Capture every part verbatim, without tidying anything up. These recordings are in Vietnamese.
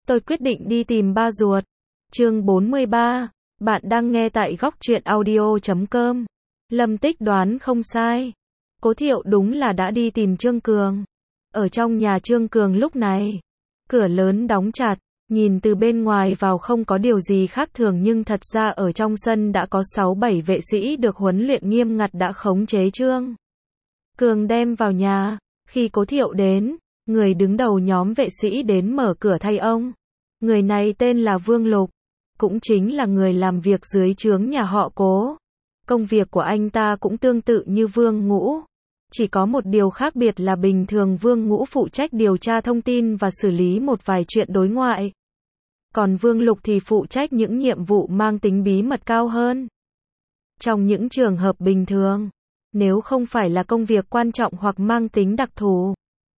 tôi quyết định đi tìm ba ruột. Chương bốn mươi ba, bạn đang nghe tại góc truyện audio chấm com. Lâm Tích đoán không sai. Cố Thiệu đúng là đã đi tìm Trương Cường. Ở trong nhà Trương Cường lúc này, cửa lớn đóng chặt, nhìn từ bên ngoài vào không có điều gì khác thường, nhưng thật ra ở trong sân đã có sáu bảy vệ sĩ được huấn luyện nghiêm ngặt đã khống chế Trương Cường đem vào nhà. Khi Cố Thiệu đến, người đứng đầu nhóm vệ sĩ đến mở cửa thay ông. Người này tên là Vương Lục, cũng chính là người làm việc dưới trướng nhà họ Cố. Công việc của anh ta cũng tương tự như Vương Ngũ, chỉ có một điều khác biệt là bình thường Vương Ngũ phụ trách điều tra thông tin và xử lý một vài chuyện đối ngoại. Còn Vương Lục thì phụ trách những nhiệm vụ mang tính bí mật cao hơn. Trong những trường hợp bình thường, nếu không phải là công việc quan trọng hoặc mang tính đặc thù,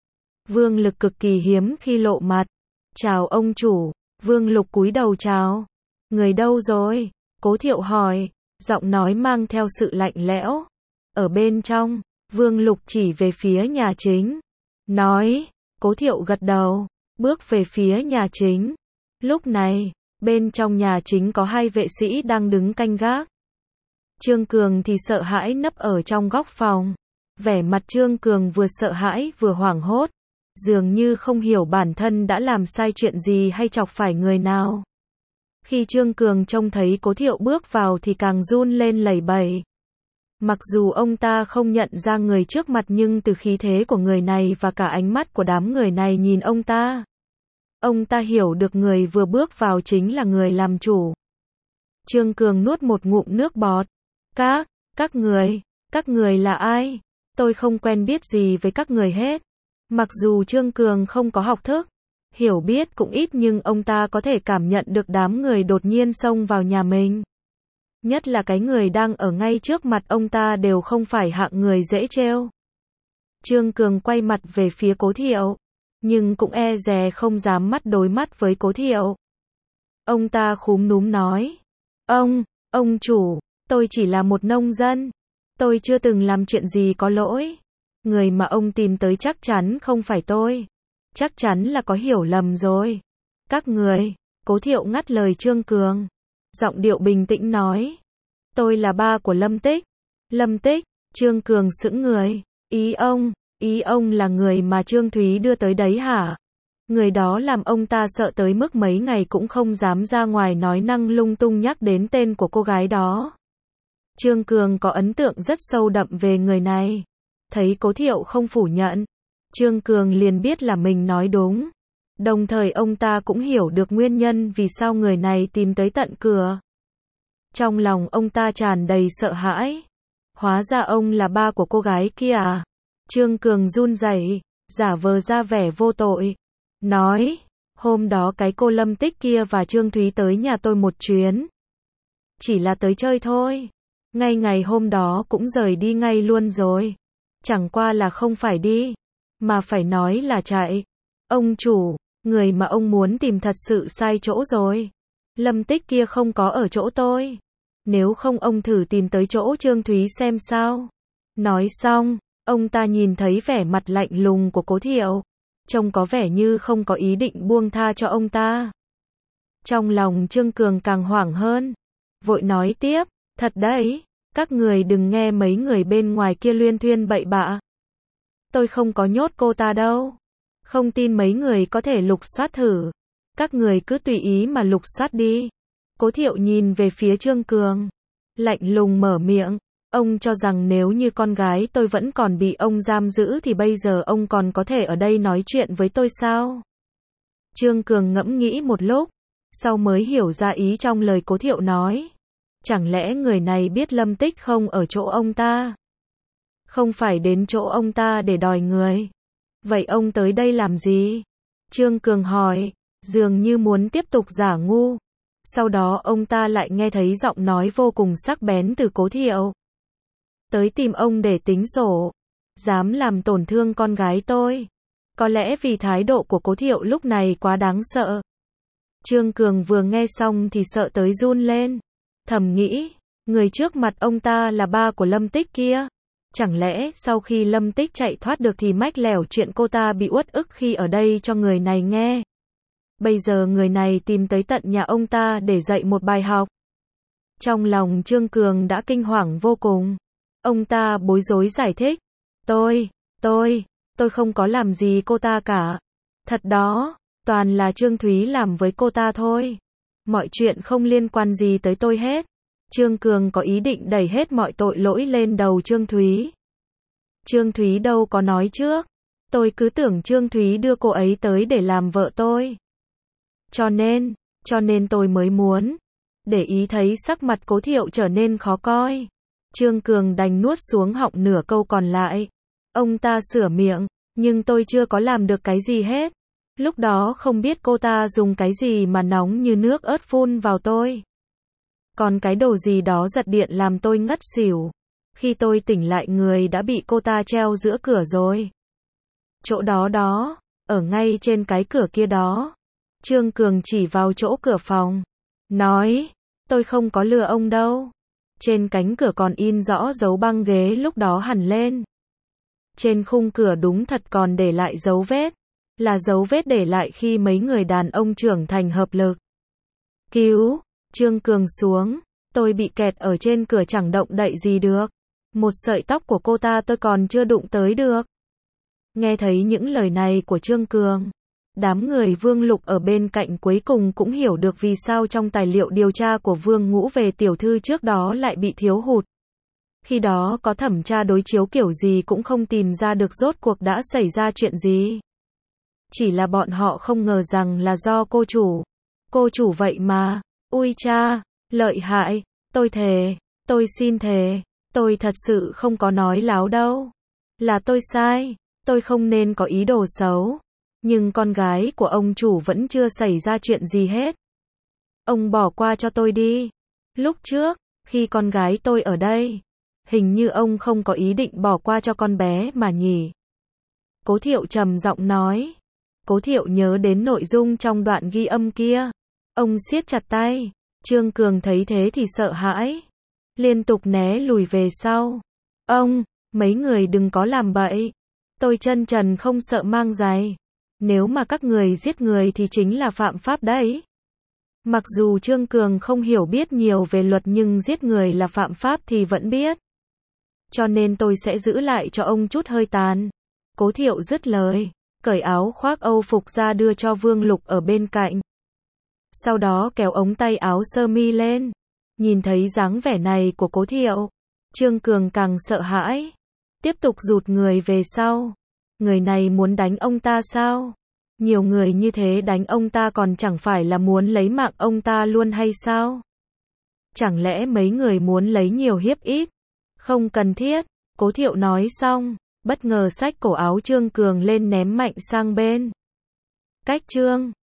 Vương Lục cực kỳ hiếm khi lộ mặt. Chào ông chủ. Vương Lục cúi đầu chào. Người đâu rồi? Cố Thiệu hỏi, giọng nói mang theo sự lạnh lẽo. Ở bên trong. Vương Lục chỉ về phía nhà chính. Nói. Cố Thiệu gật đầu, bước về phía nhà chính. Lúc này, bên trong nhà chính có hai vệ sĩ đang đứng canh gác. Trương Cường thì sợ hãi nấp ở trong góc phòng. Vẻ mặt Trương Cường vừa sợ hãi vừa hoảng hốt, dường như không hiểu bản thân đã làm sai chuyện gì hay chọc phải người nào. Khi Trương Cường trông thấy Cố Thiệu bước vào thì càng run lên lẩy bẩy. Mặc dù ông ta không nhận ra người trước mặt, nhưng từ khí thế của người này và cả ánh mắt của đám người này nhìn ông ta, ông ta hiểu được người vừa bước vào chính là người làm chủ. Trương Cường nuốt một ngụm nước bọt. Các, các người, các người là ai? Tôi không quen biết gì với các người hết. Mặc dù Trương Cường không có học thức, hiểu biết cũng ít, nhưng ông ta có thể cảm nhận được đám người đột nhiên xông vào nhà mình. Nhất là cái người đang ở ngay trước mặt ông ta đều không phải hạng người dễ trêu. Trương Cường quay mặt về phía Cố Thiệu, nhưng cũng e dè không dám mắt đối mắt với Cố Thiệu. Ông ta khúm núm nói, Ông, ông chủ, tôi chỉ là một nông dân. Tôi chưa từng làm chuyện gì có lỗi. Người mà ông tìm tới chắc chắn không phải tôi. Chắc chắn là có hiểu lầm rồi. Các người. Cố Thiệu ngắt lời Trương Cường, giọng điệu bình tĩnh nói, tôi là ba của Lâm Tích. Lâm Tích? Trương Cường sững người. Ý ông, ý ông là người mà Trương Thúy đưa tới đấy hả? Người đó làm ông ta sợ tới mức mấy ngày cũng không dám ra ngoài nói năng lung tung nhắc đến tên của cô gái đó. Trương Cường có ấn tượng rất sâu đậm về người này. Thấy Cố Thiệu không phủ nhận, Trương Cường liền biết là mình nói đúng. Đồng thời ông ta cũng hiểu được nguyên nhân vì sao người này tìm tới tận cửa. Trong lòng ông ta tràn đầy sợ hãi. Hóa ra ông là ba của cô gái kia à? Trương Cường run rẩy, giả vờ ra vẻ vô tội. Nói, hôm đó cái cô Lâm Tích kia và Trương Thúy tới nhà tôi một chuyến. Chỉ là tới chơi thôi. Ngay ngày hôm đó cũng rời đi ngay luôn rồi. Chẳng qua là không phải đi, mà phải nói là chạy. Ông chủ, người mà ông muốn tìm thật sự sai chỗ rồi. Lâm Tích kia không có ở chỗ tôi. Nếu không ông thử tìm tới chỗ Trương Thúy xem sao. Nói xong, ông ta nhìn thấy vẻ mặt lạnh lùng của Cố Thiệu, trông có vẻ như không có ý định buông tha cho ông ta. Trong lòng Trương Cường càng hoảng hơn, vội nói tiếp, thật đấy, các người đừng nghe mấy người bên ngoài kia luyên thuyên bậy bạ. Tôi không có nhốt cô ta đâu. Không tin mấy người có thể lục soát thử. Các người cứ tùy ý mà lục soát đi. Cố Thiệu nhìn về phía Trương Cường, lạnh lùng mở miệng. Ông cho rằng nếu như con gái tôi vẫn còn bị ông giam giữ thì bây giờ ông còn có thể ở đây nói chuyện với tôi sao? Trương Cường ngẫm nghĩ một lúc, sau mới hiểu ra ý trong lời Cố Thiệu nói. Chẳng lẽ người này biết Lâm Tích không ở chỗ ông ta? Không phải đến chỗ ông ta để đòi người. Vậy ông tới đây làm gì? Trương Cường hỏi, dường như muốn tiếp tục giả ngu. Sau đó ông ta lại nghe thấy giọng nói vô cùng sắc bén từ Cố Thiệu. Tới tìm ông để tính sổ. Dám làm tổn thương con gái tôi. Có lẽ vì thái độ của Cố Thiệu lúc này quá đáng sợ. Trương Cường vừa nghe xong thì sợ tới run lên. Thầm nghĩ, người trước mặt ông ta là ba của Lâm Tích kia. Chẳng lẽ sau khi Lâm Tích chạy thoát được thì mách lẻo chuyện cô ta bị uất ức khi ở đây cho người này nghe. Bây giờ người này tìm tới tận nhà ông ta để dạy một bài học. Trong lòng Trương Cường đã kinh hoàng vô cùng. Ông ta bối rối giải thích. Tôi, tôi, tôi không có làm gì cô ta cả. Thật đó, toàn là Trương Thúy làm với cô ta thôi. Mọi chuyện không liên quan gì tới tôi hết. Trương Cường có ý định đẩy hết mọi tội lỗi lên đầu Trương Thúy. Trương Thúy đâu có nói trước. Tôi cứ tưởng Trương Thúy đưa cô ấy tới để làm vợ tôi. Cho nên, cho nên tôi mới muốn. Để ý thấy sắc mặt Cố Thiệu trở nên khó coi. Trương Cường đành nuốt xuống họng nửa câu còn lại. Ông ta sửa miệng, nhưng tôi chưa có làm được cái gì hết. Lúc đó không biết cô ta dùng cái gì mà nóng như nước ớt phun vào tôi. Còn cái đồ gì đó giật điện làm tôi ngất xỉu. Khi tôi tỉnh lại người đã bị cô ta treo giữa cửa rồi. Chỗ đó đó, ở ngay trên cái cửa kia đó. Trương Cường chỉ vào chỗ cửa phòng. Nói, tôi không có lừa ông đâu. Trên cánh cửa còn in rõ dấu băng ghế lúc đó hẳn lên. Trên khung cửa đúng thật còn để lại dấu vết. Là dấu vết để lại khi mấy người đàn ông trưởng thành hợp lực. Cứu, Trương Cường xuống. Tôi bị kẹt ở trên cửa chẳng động đậy gì được. Một sợi tóc của cô ta tôi còn chưa đụng tới được. Nghe thấy những lời này của Trương Cường, đám người Vương Lục ở bên cạnh cuối cùng cũng hiểu được vì sao trong tài liệu điều tra của Vương Ngũ về tiểu thư trước đó lại bị thiếu hụt. Khi đó có thẩm tra đối chiếu kiểu gì cũng không tìm ra được rốt cuộc đã xảy ra chuyện gì. Chỉ là bọn họ không ngờ rằng là do cô chủ. Cô chủ vậy mà, ui cha, lợi hại, tôi thề, tôi xin thề, tôi thật sự không có nói láo đâu. Là tôi sai, tôi không nên có ý đồ xấu. Nhưng con gái của ông chủ vẫn chưa xảy ra chuyện gì hết. Ông bỏ qua cho tôi đi. Lúc trước, khi con gái tôi ở đây, hình như ông không có ý định bỏ qua cho con bé mà nhỉ. Cố Thiệu trầm giọng nói. Cố Thiệu nhớ đến nội dung trong đoạn ghi âm kia. Ông siết chặt tay. Trương Cường thấy thế thì sợ hãi. Liên tục né lùi về sau. Ông, mấy người đừng có làm bậy. Tôi chân trần không sợ mang giày. Nếu mà các người giết người thì chính là phạm pháp đấy. Mặc dù Trương Cường không hiểu biết nhiều về luật nhưng giết người là phạm pháp thì vẫn biết. Cho nên tôi sẽ giữ lại cho ông chút hơi tàn. Cố Thiệu dứt lời, cởi áo khoác Âu phục ra đưa cho Vương Lục ở bên cạnh. Sau đó kéo ống tay áo sơ mi lên. Nhìn thấy dáng vẻ này của Cố Thiệu, Trương Cường càng sợ hãi. Tiếp tục rụt người về sau. Người này muốn đánh ông ta sao? Nhiều người như thế đánh ông ta còn chẳng phải là muốn lấy mạng ông ta luôn hay sao? Chẳng lẽ mấy người muốn lấy nhiều hiếp ít? Không cần thiết. Cố Thiệu nói xong, bất ngờ xách cổ áo Trương Cường lên ném mạnh sang bên. Cách Trương